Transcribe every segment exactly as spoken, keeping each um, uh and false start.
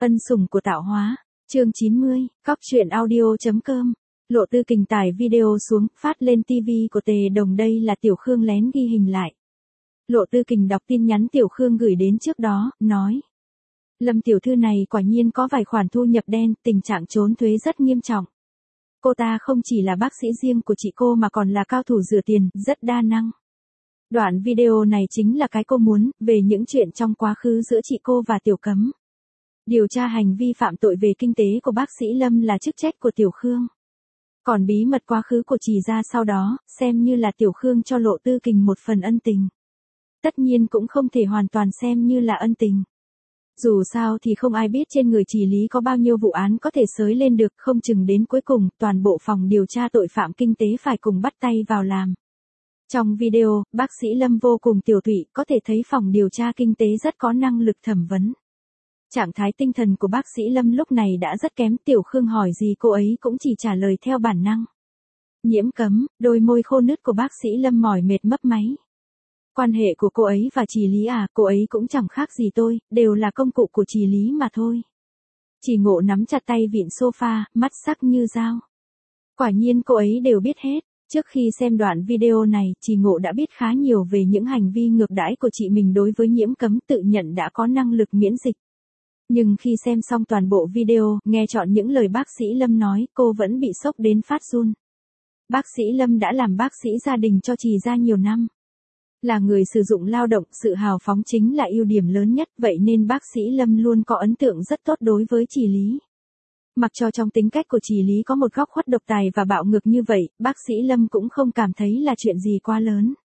Ân sủng của tạo hóa. Chương chín mươi, Cóc truyện audio.com. Lộ Tư Kình tải video xuống, phát lên ti vi của Tề Đồng, đây là Tiểu Khương lén ghi hình lại. Lộ Tư Kình đọc tin nhắn Tiểu Khương gửi đến trước đó, nói: Lâm tiểu thư này quả nhiên có vài khoản thu nhập đen, tình trạng trốn thuế rất nghiêm trọng. Cô ta không chỉ là bác sĩ riêng của chị cô mà còn là cao thủ rửa tiền, rất đa năng. Đoạn video này chính là cái cô muốn, về những chuyện trong quá khứ giữa chị cô và Tiểu Cấm. Điều tra hành vi phạm tội về kinh tế của bác sĩ Lâm là chức trách của Tiểu Khương. Còn bí mật quá khứ của Trì gia sau đó, xem như là Tiểu Khương cho Lộ Tư Kình một phần ân tình. Tất nhiên cũng không thể hoàn toàn xem như là ân tình. Dù sao thì không ai biết trên người Trì Lý có bao nhiêu vụ án có thể xới lên được, không chừng đến cuối cùng, toàn bộ phòng điều tra tội phạm kinh tế phải cùng bắt tay vào làm. Trong video, bác sĩ Lâm vô cùng tiểu tụy, có thể thấy phòng điều tra kinh tế rất có năng lực thẩm vấn. Trạng thái tinh thần của bác sĩ Lâm lúc này đã rất kém, Tiểu Khương hỏi gì cô ấy cũng chỉ trả lời theo bản năng. Nhiễm Cấm, đôi môi khô nứt của bác sĩ Lâm mỏi mệt mấp máy. Quan hệ của cô ấy và Trì Lý à, cô ấy cũng chẳng khác gì tôi, đều là công cụ của Trì Lý mà thôi. Trì Ngộ nắm chặt tay vịn sofa, mắt sắc như dao. Quả nhiên cô ấy đều biết hết. Trước khi xem đoạn video này, Trì Ngộ đã biết khá nhiều về những hành vi ngược đãi của chị mình đối với Nhiễm Cấm, tự nhận đã có năng lực miễn dịch. Nhưng khi xem xong toàn bộ video, nghe trọn những lời bác sĩ Lâm nói, cô vẫn bị sốc đến phát run. Bác sĩ Lâm đã làm bác sĩ gia đình cho Trì gia nhiều năm. Là người sử dụng lao động, sự hào phóng chính là ưu điểm lớn nhất, vậy nên bác sĩ Lâm luôn có ấn tượng rất tốt đối với Trì Lý. Mặc cho trong tính cách của Trì Lý có một góc khuất độc tài và bạo ngược như vậy, bác sĩ Lâm cũng không cảm thấy là chuyện gì quá lớn.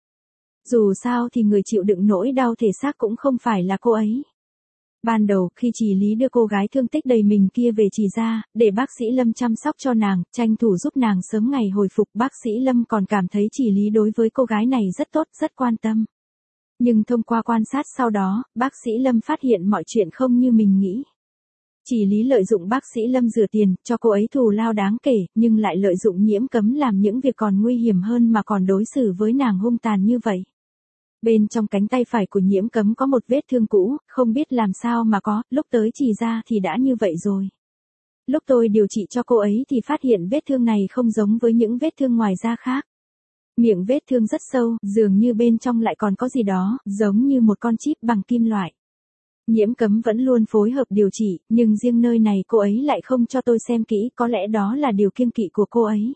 Dù sao thì người chịu đựng nỗi đau thể xác cũng không phải là cô ấy. Ban đầu, khi Trì Lý đưa cô gái thương tích đầy mình kia về Trì gia, để bác sĩ Lâm chăm sóc cho nàng, tranh thủ giúp nàng sớm ngày hồi phục, bác sĩ Lâm còn cảm thấy Trì Lý đối với cô gái này rất tốt, rất quan tâm. Nhưng thông qua quan sát sau đó, bác sĩ Lâm phát hiện mọi chuyện không như mình nghĩ. Trì Lý lợi dụng bác sĩ Lâm rửa tiền, cho cô ấy thù lao đáng kể, nhưng lại lợi dụng Nhiễm Cấm làm những việc còn nguy hiểm hơn mà còn đối xử với nàng hung tàn như vậy. Bên trong cánh tay phải của Nhiễm Cấm có một vết thương cũ, không biết làm sao mà có, lúc tới Trì gia thì đã như vậy rồi. Lúc tôi điều trị cho cô ấy thì phát hiện vết thương này không giống với những vết thương ngoài da khác. Miệng vết thương rất sâu, dường như bên trong lại còn có gì đó, giống như một con chip bằng kim loại. Nhiễm Cấm vẫn luôn phối hợp điều trị, nhưng riêng nơi này cô ấy lại không cho tôi xem kỹ, có lẽ đó là điều kiêng kỵ của cô ấy.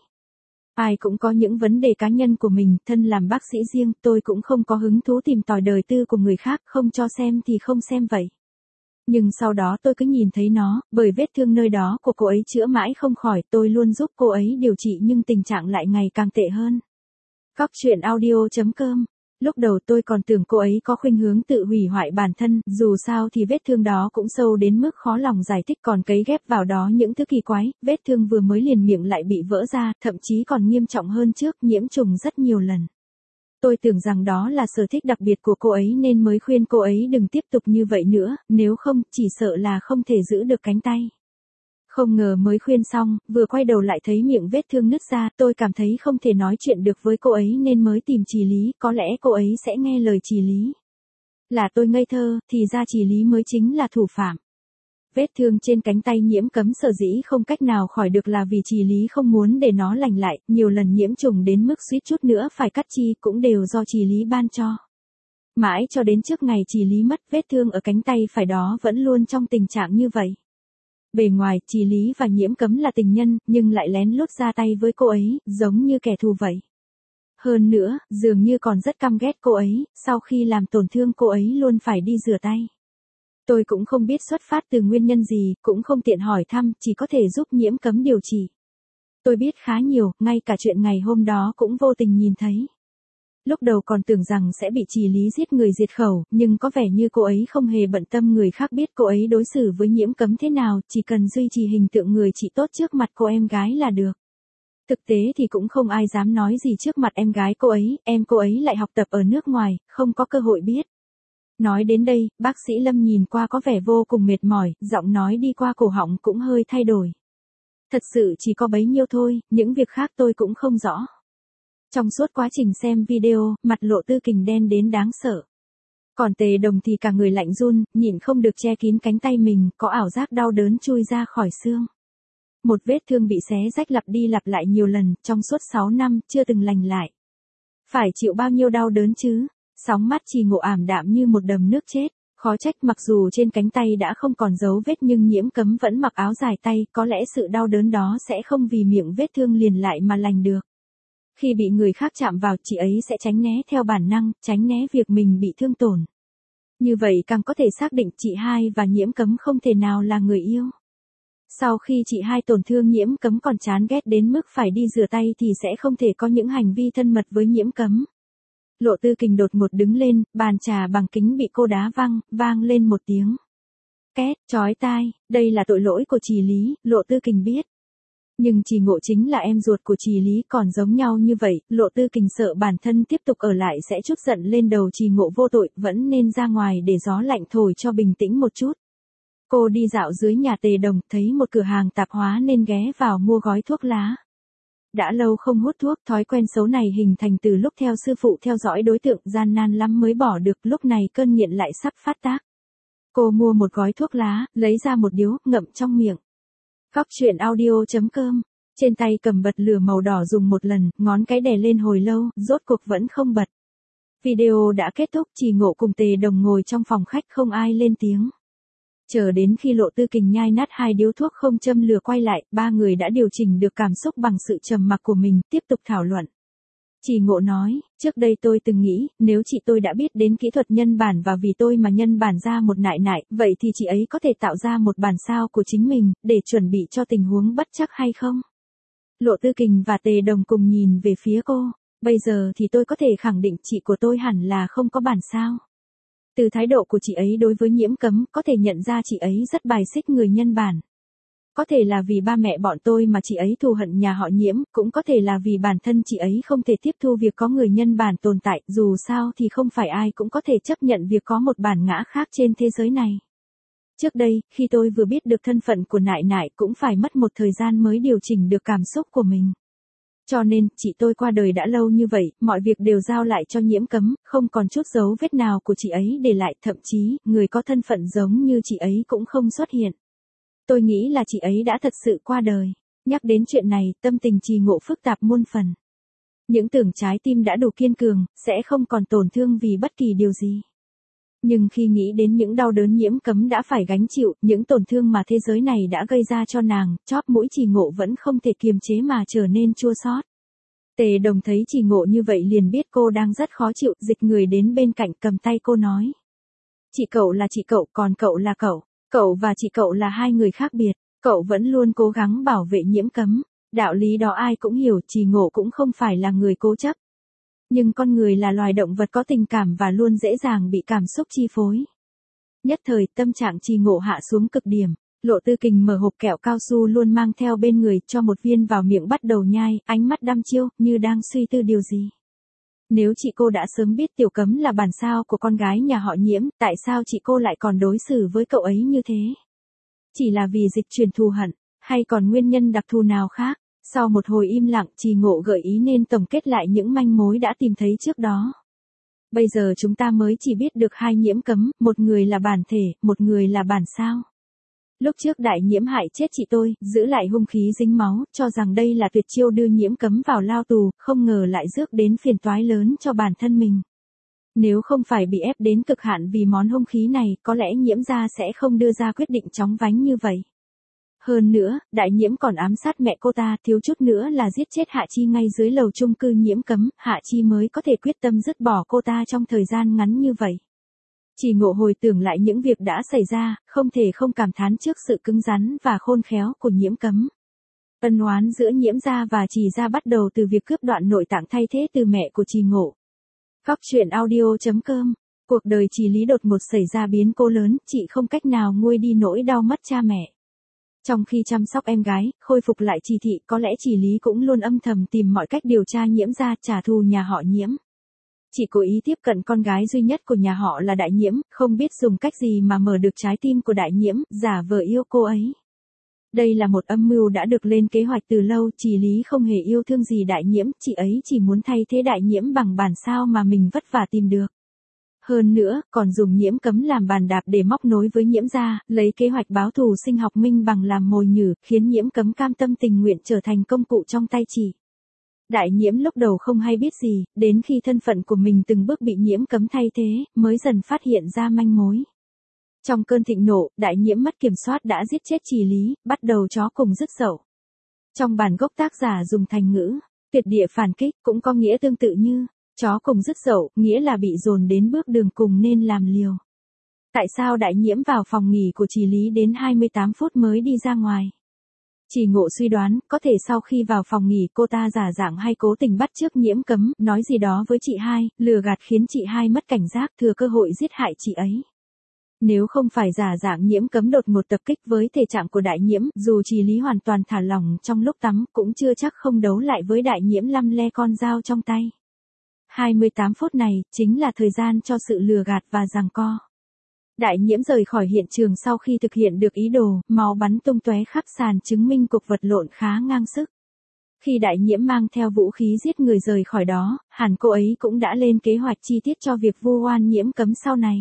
Ai cũng có những vấn đề cá nhân của mình, thân làm bác sĩ riêng, tôi cũng không có hứng thú tìm tòi đời tư của người khác, không cho xem thì không xem vậy. Nhưng sau đó tôi cứ nhìn thấy nó, bởi vết thương nơi đó của cô ấy chữa mãi không khỏi, tôi luôn giúp cô ấy điều trị nhưng tình trạng lại ngày càng tệ hơn. Cóc truyện audio.com. Lúc đầu tôi còn tưởng cô ấy có khuynh hướng tự hủy hoại bản thân, dù sao thì vết thương đó cũng sâu đến mức khó lòng giải thích, còn cấy ghép vào đó những thứ kỳ quái, vết thương vừa mới liền miệng lại bị vỡ ra, thậm chí còn nghiêm trọng hơn trước, nhiễm trùng rất nhiều lần. Tôi tưởng rằng đó là sở thích đặc biệt của cô ấy nên mới khuyên cô ấy đừng tiếp tục như vậy nữa, nếu không, chỉ sợ là không thể giữ được cánh tay. Không ngờ mới khuyên xong, vừa quay đầu lại thấy miệng vết thương nứt ra, tôi cảm thấy không thể nói chuyện được với cô ấy nên mới tìm Trì Lý, có lẽ cô ấy sẽ nghe lời Trì Lý. Là tôi ngây thơ, thì ra Trì Lý mới chính là thủ phạm. Vết thương trên cánh tay Nhiễm Cấm sở dĩ không cách nào khỏi được là vì Trì Lý không muốn để nó lành lại, nhiều lần nhiễm trùng đến mức suýt chút nữa phải cắt chi cũng đều do Trì Lý ban cho. Mãi cho đến trước ngày Trì Lý mất, vết thương ở cánh tay phải đó vẫn luôn trong tình trạng như vậy. Bề ngoài, Trì Lý và Nhiễm Cấm là tình nhân, nhưng lại lén lút ra tay với cô ấy, giống như kẻ thù vậy. Hơn nữa, dường như còn rất căm ghét cô ấy, sau khi làm tổn thương cô ấy luôn phải đi rửa tay. Tôi cũng không biết xuất phát từ nguyên nhân gì, cũng không tiện hỏi thăm, chỉ có thể giúp Nhiễm Cấm điều trị. Tôi biết khá nhiều, ngay cả chuyện ngày hôm đó cũng vô tình nhìn thấy. Lúc đầu còn tưởng rằng sẽ bị Trì Lý giết người diệt khẩu, nhưng có vẻ như cô ấy không hề bận tâm người khác biết cô ấy đối xử với Nhiễm Cấm thế nào, chỉ cần duy trì hình tượng người chị tốt trước mặt cô em gái là được. Thực tế thì cũng không ai dám nói gì trước mặt em gái cô ấy, em cô ấy lại học tập ở nước ngoài, không có cơ hội biết. Nói đến đây, bác sĩ Lâm nhìn qua có vẻ vô cùng mệt mỏi, giọng nói đi qua cổ họng cũng hơi thay đổi. Thật sự chỉ có bấy nhiêu thôi, những việc khác tôi cũng không rõ. Trong suốt quá trình xem video, mặt Lộ Tư Kình đen đến đáng sợ. Còn Tề Đồng thì cả người lạnh run, nhịn không được che kín cánh tay mình, có ảo giác đau đớn chui ra khỏi xương. Một vết thương bị xé rách lặp đi lặp lại nhiều lần, trong suốt sáu năm, chưa từng lành lại. Phải chịu bao nhiêu đau đớn chứ? Sóng mắt Trì Ngộ ảm đạm như một đầm nước chết. Khó trách mặc dù trên cánh tay đã không còn dấu vết nhưng Nhiễm Cấm vẫn mặc áo dài tay, có lẽ sự đau đớn đó sẽ không vì miệng vết thương liền lại mà lành được. Khi bị người khác chạm vào, chị ấy sẽ tránh né theo bản năng, tránh né việc mình bị thương tổn. Như vậy càng có thể xác định chị hai và Nhiễm Cấm không thể nào là người yêu. Sau khi chị hai tổn thương Nhiễm Cấm còn chán ghét đến mức phải đi rửa tay thì sẽ không thể có những hành vi thân mật với Nhiễm Cấm. Lộ Tư Kình đột ngột đứng lên, bàn trà bằng kính bị cô đá văng, vang lên một tiếng két, chói tai, đây là tội lỗi của Trì Lý, Lộ Tư Kình biết. Nhưng Trì Ngộ chính là em ruột của Trì Lý còn giống nhau như vậy, Lộ Tư Kình sợ bản thân tiếp tục ở lại sẽ trút giận lên đầu Trì Ngộ vô tội, vẫn nên ra ngoài để gió lạnh thổi cho bình tĩnh một chút. Cô đi dạo dưới nhà Tề Đồng, thấy một cửa hàng tạp hóa nên ghé vào mua gói thuốc lá. Đã lâu không hút thuốc, thói quen xấu này hình thành từ lúc theo sư phụ theo dõi đối tượng, gian nan lắm mới bỏ được, lúc này cơn nghiện lại sắp phát tác. Cô mua một gói thuốc lá, lấy ra một điếu, ngậm trong miệng. Góc truyện audio chấm com, trên tay cầm bật lửa màu đỏ dùng một lần, ngón cái đè lên hồi lâu, rốt cuộc vẫn không bật. Video đã kết thúc, Trì Ngộ cùng Tề Đồng ngồi trong phòng khách không ai lên tiếng. Chờ đến khi Lộ Tư Kình nhai nát hai điếu thuốc không châm lửa quay lại, ba người đã điều chỉnh được cảm xúc bằng sự trầm mặc của mình, tiếp tục thảo luận. Trì Ngộ nói, trước đây tôi từng nghĩ, nếu chị tôi đã biết đến kỹ thuật nhân bản và vì tôi mà nhân bản ra một nại nại, vậy thì chị ấy có thể tạo ra một bản sao của chính mình, để chuẩn bị cho tình huống bất trắc hay không? Lộ Tư Kình và Tề Đồng cùng nhìn về phía cô, bây giờ thì tôi có thể khẳng định chị của tôi hẳn là không có bản sao. Từ thái độ của chị ấy đối với Nhiễm Cấm, có thể nhận ra chị ấy rất bài xích người nhân bản. Có thể là vì ba mẹ bọn tôi mà chị ấy thù hận nhà họ Nhiễm, cũng có thể là vì bản thân chị ấy không thể tiếp thu việc có người nhân bản tồn tại, dù sao thì không phải ai cũng có thể chấp nhận việc có một bản ngã khác trên thế giới này. Trước đây, khi tôi vừa biết được thân phận của nại nại cũng phải mất một thời gian mới điều chỉnh được cảm xúc của mình. Cho nên, chị tôi qua đời đã lâu như vậy, mọi việc đều giao lại cho Nhiễm Cấm, không còn chút dấu vết nào của chị ấy để lại, thậm chí, người có thân phận giống như chị ấy cũng không xuất hiện. Tôi nghĩ là chị ấy đã thật sự qua đời. Nhắc đến chuyện này, tâm tình Trì Ngộ phức tạp muôn phần. Những tưởng trái tim đã đủ kiên cường, sẽ không còn tổn thương vì bất kỳ điều gì. Nhưng khi nghĩ đến những đau đớn Nhiễm Cấm đã phải gánh chịu, những tổn thương mà thế giới này đã gây ra cho nàng, chóp mũi Trì Ngộ vẫn không thể kiềm chế mà trở nên chua xót. Tề Đồng thấy Trì Ngộ như vậy liền biết cô đang rất khó chịu, dịch người đến bên cạnh cầm tay cô nói. Chị cậu là chị cậu, còn cậu là cậu. Cậu và chị cậu là hai người khác biệt, cậu vẫn luôn cố gắng bảo vệ Nhiễm Cấm. Đạo lý đó ai cũng hiểu, Trì Ngộ cũng không phải là người cố chấp. Nhưng con người là loài động vật có tình cảm và luôn dễ dàng bị cảm xúc chi phối. Nhất thời, tâm trạng Trì Ngộ hạ xuống cực điểm. Lộ Tư Kình mở hộp kẹo cao su luôn mang theo bên người, cho một viên vào miệng bắt đầu nhai, ánh mắt đăm chiêu, như đang suy tư điều gì. Nếu chị cô đã sớm biết Tiểu Cấm là bản sao của con gái nhà họ Nhiễm, tại sao chị cô lại còn đối xử với cậu ấy như thế? Chỉ là vì dịch chuyển thù hận, hay còn nguyên nhân đặc thù nào khác? Sau một hồi im lặng, Trì Ngộ gợi ý nên tổng kết lại những manh mối đã tìm thấy trước đó. Bây giờ chúng ta mới chỉ biết được hai Nhiễm Cấm, một người là bản thể, một người là bản sao. Lúc trước Đại Nhiễm hại chết chị tôi, giữ lại hung khí dính máu, cho rằng đây là tuyệt chiêu đưa Nhiễm Cấm vào lao tù, không ngờ lại rước đến phiền toái lớn cho bản thân mình. Nếu không phải bị ép đến cực hạn vì món hung khí này, có lẽ Nhiễm gia sẽ không đưa ra quyết định chóng vánh như vậy. Hơn nữa, Đại Nhiễm còn ám sát mẹ cô ta, thiếu chút nữa là giết chết Hạ Chi ngay dưới lầu chung cư Nhiễm Cấm, Hạ Chi mới có thể quyết tâm dứt bỏ cô ta trong thời gian ngắn như vậy. Trì Ngộ hồi tưởng lại những việc đã xảy ra, không thể không cảm thán trước sự cứng rắn và khôn khéo của Nhiễm Cấm. Ân oán giữa Nhiễm gia và Trì gia bắt đầu từ việc cướp đoạn nội tạng thay thế từ mẹ của Trì Ngộ. Góc truyện audio chấm com, cuộc đời Trì Lý đột ngột xảy ra biến cố lớn, chị không cách nào nguôi đi nỗi đau mất cha mẹ. Trong khi chăm sóc em gái, khôi phục lại Trì thị, có lẽ Trì Lý cũng luôn âm thầm tìm mọi cách điều tra Nhiễm gia, trả thù nhà họ Nhiễm. Chị cố ý tiếp cận con gái duy nhất của nhà họ là Đại Nhiễm, không biết dùng cách gì mà mở được trái tim của Đại Nhiễm, giả vờ yêu cô ấy. Đây là một âm mưu đã được lên kế hoạch từ lâu, Trì Lý không hề yêu thương gì Đại Nhiễm, chị ấy chỉ muốn thay thế Đại Nhiễm bằng bản sao mà mình vất vả tìm được. Hơn nữa, còn dùng Nhiễm Cấm làm bàn đạp để móc nối với Nhiễm gia, lấy kế hoạch báo thù Sinh Học Minh Bằng làm mồi nhử, khiến Nhiễm Cấm cam tâm tình nguyện trở thành công cụ trong tay chị. Đại Nhiễm lúc đầu không hay biết gì, đến khi thân phận của mình từng bước bị Nhiễm Cấm thay thế, mới dần phát hiện ra manh mối. Trong cơn thịnh nộ, Đại Nhiễm mất kiểm soát đã giết chết Trì Lý, bắt đầu chó cùng rứt dậu. Trong bản gốc tác giả dùng thành ngữ, tuyệt địa phản kích cũng có nghĩa tương tự như, chó cùng rứt dậu, nghĩa là bị dồn đến bước đường cùng nên làm liều. Tại sao Đại Nhiễm vào phòng nghỉ của Trì Lý đến hai mươi tám phút mới đi ra ngoài? Chỉ Ngộ suy đoán, có thể sau khi vào phòng nghỉ cô ta giả dạng hay cố tình bắt chước Nhiễm Cấm, nói gì đó với chị hai, lừa gạt khiến chị hai mất cảnh giác thừa cơ hội giết hại chị ấy. Nếu không phải giả dạng Nhiễm Cấm đột ngột tập kích với thể trạng của Đại Nhiễm, dù Trì Lý hoàn toàn thả lỏng trong lúc tắm, cũng chưa chắc không đấu lại với Đại Nhiễm lăm le con dao trong tay. hai mươi tám phút này, chính là thời gian cho sự lừa gạt và giằng co. Đại Nhiễm rời khỏi hiện trường sau khi thực hiện được ý đồ, máu bắn tung tóe khắp sàn chứng minh cuộc vật lộn khá ngang sức. Khi Đại Nhiễm mang theo vũ khí giết người rời khỏi đó, hẳn cô ấy cũng đã lên kế hoạch chi tiết cho việc vu oan Nhiễm Cấm sau này.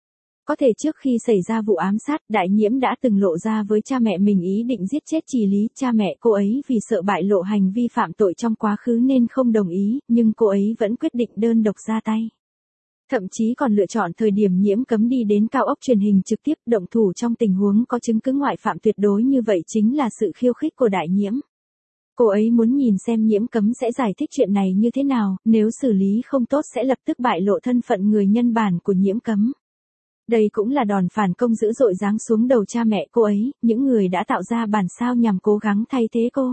Có thể trước khi xảy ra vụ ám sát, Đại Nhiễm đã từng lộ ra với cha mẹ mình ý định giết chết Trì Lý, cha mẹ cô ấy vì sợ bại lộ hành vi phạm tội trong quá khứ nên không đồng ý, nhưng cô ấy vẫn quyết định đơn độc ra tay. Thậm chí còn lựa chọn thời điểm Nhiễm Cấm đi đến cao ốc truyền hình trực tiếp động thủ trong tình huống có chứng cứ ngoại phạm tuyệt đối như vậy chính là sự khiêu khích của Đại Nhiễm. Cô ấy muốn nhìn xem Nhiễm Cấm sẽ giải thích chuyện này như thế nào, nếu xử lý không tốt sẽ lập tức bại lộ thân phận người nhân bản của Nhiễm Cấm. Đây cũng là đòn phản công dữ dội giáng xuống đầu cha mẹ cô ấy, những người đã tạo ra bản sao nhằm cố gắng thay thế cô.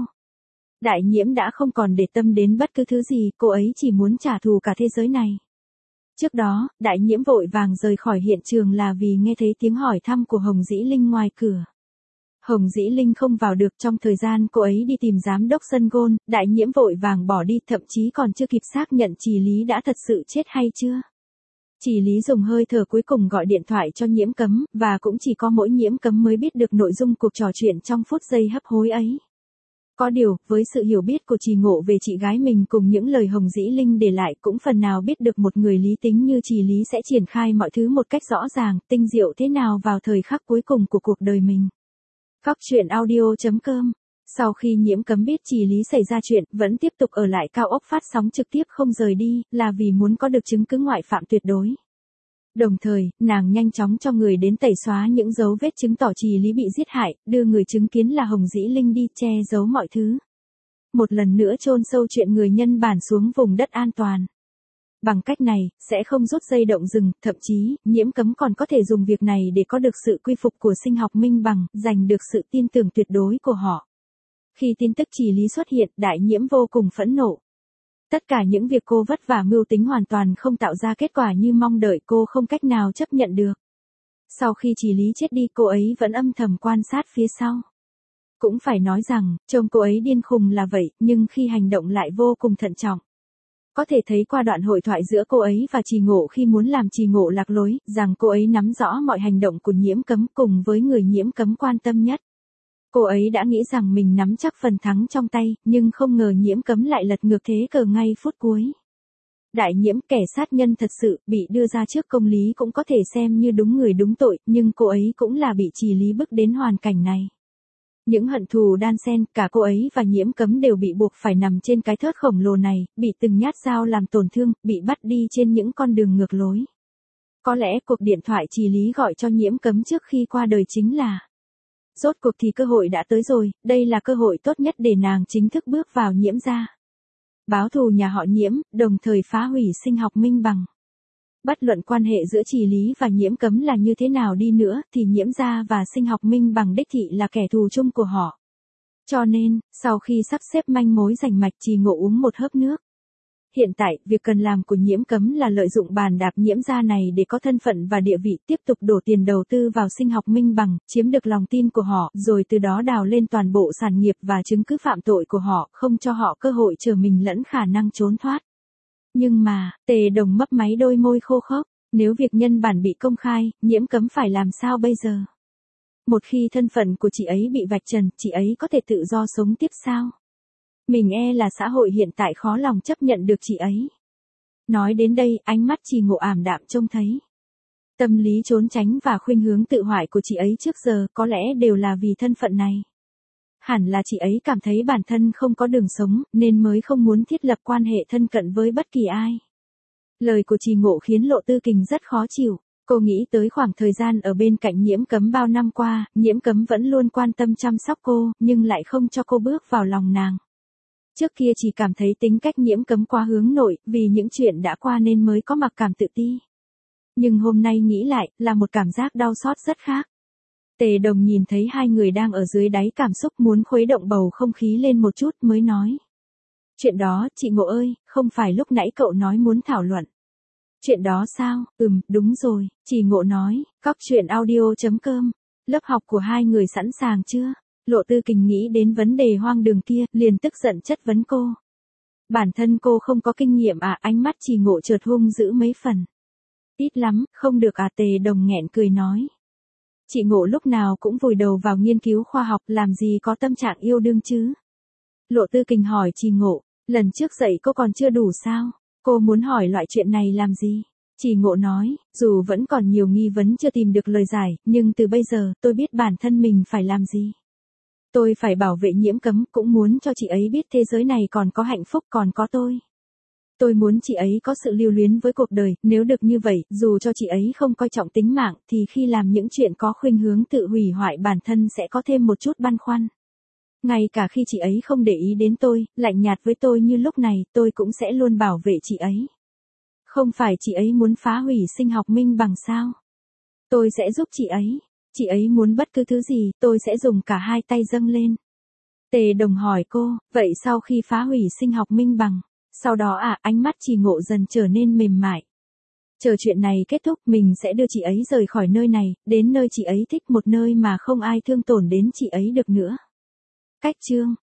Đại Nhiễm đã không còn để tâm đến bất cứ thứ gì, cô ấy chỉ muốn trả thù cả thế giới này. Trước đó, Đại Nhiễm vội vàng rời khỏi hiện trường là vì nghe thấy tiếng hỏi thăm của Hồng Dĩ Linh ngoài cửa. Hồng Dĩ Linh không vào được trong thời gian cô ấy đi tìm giám đốc sân gôn, Đại Nhiễm vội vàng bỏ đi, thậm chí còn chưa kịp xác nhận Trì Lý đã thật sự chết hay chưa. Trì Lý dùng hơi thở cuối cùng gọi điện thoại cho Nhiễm Cấm, và cũng chỉ có mỗi Nhiễm Cấm mới biết được nội dung cuộc trò chuyện trong phút giây hấp hối ấy. Có điều, với sự hiểu biết của Trì Ngộ về chị gái mình cùng những lời Hồng Dĩ Linh để lại cũng phần nào biết được một người lý tính như Trì Lý sẽ triển khai mọi thứ một cách rõ ràng, tinh diệu thế nào vào thời khắc cuối cùng của cuộc đời mình. Góc truyện audio chấm com. Sau khi Nhiễm Cấm biết Trì Lý xảy ra chuyện, vẫn tiếp tục ở lại cao ốc phát sóng trực tiếp không rời đi, là vì muốn có được chứng cứ ngoại phạm tuyệt đối. Đồng thời, nàng nhanh chóng cho người đến tẩy xóa những dấu vết chứng tỏ Trì Lý bị giết hại, đưa người chứng kiến là Hồng Dĩ Linh đi che giấu mọi thứ. Một lần nữa chôn sâu chuyện người nhân bản xuống vùng đất an toàn. Bằng cách này, sẽ không rút dây động rừng, thậm chí, Nhiễm Cấm còn có thể dùng việc này để có được sự quy phục của Sinh Học Minh Bằng, giành được sự tin tưởng tuyệt đối của họ. Khi tin tức Trì Lý xuất hiện, Đại Nhiễm vô cùng phẫn nộ. Tất cả những việc cô vất vả mưu tính hoàn toàn không tạo ra kết quả như mong đợi, cô không cách nào chấp nhận được. Sau khi Trì Lý chết đi, cô ấy vẫn âm thầm quan sát phía sau. Cũng phải nói rằng, trông cô ấy điên khùng là vậy, nhưng khi hành động lại vô cùng thận trọng. Có thể thấy qua đoạn hội thoại giữa cô ấy và Trì Ngộ khi muốn làm Trì Ngộ lạc lối, rằng cô ấy nắm rõ mọi hành động của Nhiễm Cấm cùng với người Nhiễm Cấm quan tâm nhất. Cô ấy đã nghĩ rằng mình nắm chắc phần thắng trong tay, nhưng không ngờ Nhiễm Cấm lại lật ngược thế cờ ngay phút cuối. Đại Nhiễm, kẻ sát nhân thật sự, bị đưa ra trước công lý cũng có thể xem như đúng người đúng tội, nhưng cô ấy cũng là bị Trì Lý bức đến hoàn cảnh này. Những hận thù đan xen, cả cô ấy và Nhiễm Cấm đều bị buộc phải nằm trên cái thớt khổng lồ này, bị từng nhát dao làm tổn thương, bị bắt đi trên những con đường ngược lối. Có lẽ cuộc điện thoại Trì Lý gọi cho Nhiễm Cấm trước khi qua đời chính là: rốt cuộc thì cơ hội đã tới rồi, đây là cơ hội tốt nhất để nàng chính thức bước vào Nhiễm gia. Báo thù nhà họ Nhiễm, đồng thời phá hủy Sinh Học Minh Bằng. Bất luận quan hệ giữa Trì Lý và Nhiễm Cấm là như thế nào đi nữa, thì Nhiễm gia và Sinh Học Minh Bằng đích thị là kẻ thù chung của họ. Cho nên, sau khi sắp xếp manh mối rành mạch, Trì Ngộ uống một hớp nước. Hiện tại, việc cần làm của Nhiễm Cấm là lợi dụng bàn đạp Nhiễm gia này để có thân phận và địa vị, tiếp tục đổ tiền đầu tư vào Sinh Học Minh Bằng, chiếm được lòng tin của họ, rồi từ đó đào lên toàn bộ sản nghiệp và chứng cứ phạm tội của họ, không cho họ cơ hội trở mình lẫn khả năng trốn thoát. Nhưng mà, Tề Đồng mấp máy đôi môi khô khốc, nếu việc nhân bản bị công khai, Nhiễm Cấm phải làm sao bây giờ? Một khi thân phận của chị ấy bị vạch trần, chị ấy có thể tự do sống tiếp sao? Mình e là xã hội hiện tại khó lòng chấp nhận được chị ấy. Nói đến đây, ánh mắt Trì Ngộ ảm đạm trông thấy. Tâm lý trốn tránh và khuynh hướng tự hoại của chị ấy trước giờ có lẽ đều là vì thân phận này. Hẳn là chị ấy cảm thấy bản thân không có đường sống, nên mới không muốn thiết lập quan hệ thân cận với bất kỳ ai. Lời của Trì Ngộ khiến Lộ Tư Kình rất khó chịu. Cô nghĩ tới khoảng thời gian ở bên cạnh Nhiễm Cấm bao năm qua, Nhiễm Cấm vẫn luôn quan tâm chăm sóc cô, nhưng lại không cho cô bước vào lòng nàng. Trước kia chỉ cảm thấy tính cách Nhiễm Cấm quá hướng nội, vì những chuyện đã qua nên mới có mặc cảm tự ti. Nhưng hôm nay nghĩ lại, là một cảm giác đau xót rất khác. Tề Đồng nhìn thấy hai người đang ở dưới đáy cảm xúc muốn khuấy động bầu không khí lên một chút mới nói. Chuyện đó, chị Ngộ ơi, không phải lúc nãy cậu nói muốn thảo luận. Chuyện đó sao? Ừm, đúng rồi, Trì Ngộ nói. Cóc truyện audio chấm com. Lớp học của hai người sẵn sàng chưa? Lộ Tư Kình nghĩ đến vấn đề hoang đường kia, liền tức giận chất vấn cô. Bản thân cô không có kinh nghiệm à? Ánh mắt Trì Ngộ chợt hung dữ mấy phần. Ít lắm, không được à? Tề Đồng nghẹn cười nói. Chị Ngộ lúc nào cũng vùi đầu vào nghiên cứu khoa học, làm gì có tâm trạng yêu đương chứ? Lộ Tư Kình hỏi Trì Ngộ, lần trước dạy cô còn chưa đủ sao? Cô muốn hỏi loại chuyện này làm gì? Trì Ngộ nói, dù vẫn còn nhiều nghi vấn chưa tìm được lời giải, nhưng từ bây giờ, tôi biết bản thân mình phải làm gì. Tôi phải bảo vệ Nhiễm Cấm, cũng muốn cho chị ấy biết thế giới này còn có hạnh phúc, còn có tôi. Tôi muốn chị ấy có sự lưu luyến với cuộc đời, nếu được như vậy, dù cho chị ấy không coi trọng tính mạng, thì khi làm những chuyện có khuynh hướng tự hủy hoại bản thân sẽ có thêm một chút băn khoăn. Ngay cả khi chị ấy không để ý đến tôi, lạnh nhạt với tôi như lúc này, tôi cũng sẽ luôn bảo vệ chị ấy. Không phải chị ấy muốn phá hủy sinh học minh bằng sao? Tôi sẽ giúp chị ấy. Chị ấy muốn bất cứ thứ gì, tôi sẽ dùng cả hai tay dâng lên. Tề Đồng hỏi cô, vậy sau khi phá hủy sinh học minh bằng, sau đó à, ánh mắt Trì Ngộ dần trở nên mềm mại. Chờ chuyện này kết thúc, mình sẽ đưa chị ấy rời khỏi nơi này, đến nơi chị ấy thích, một nơi mà không ai thương tổn đến chị ấy được nữa. Cách chương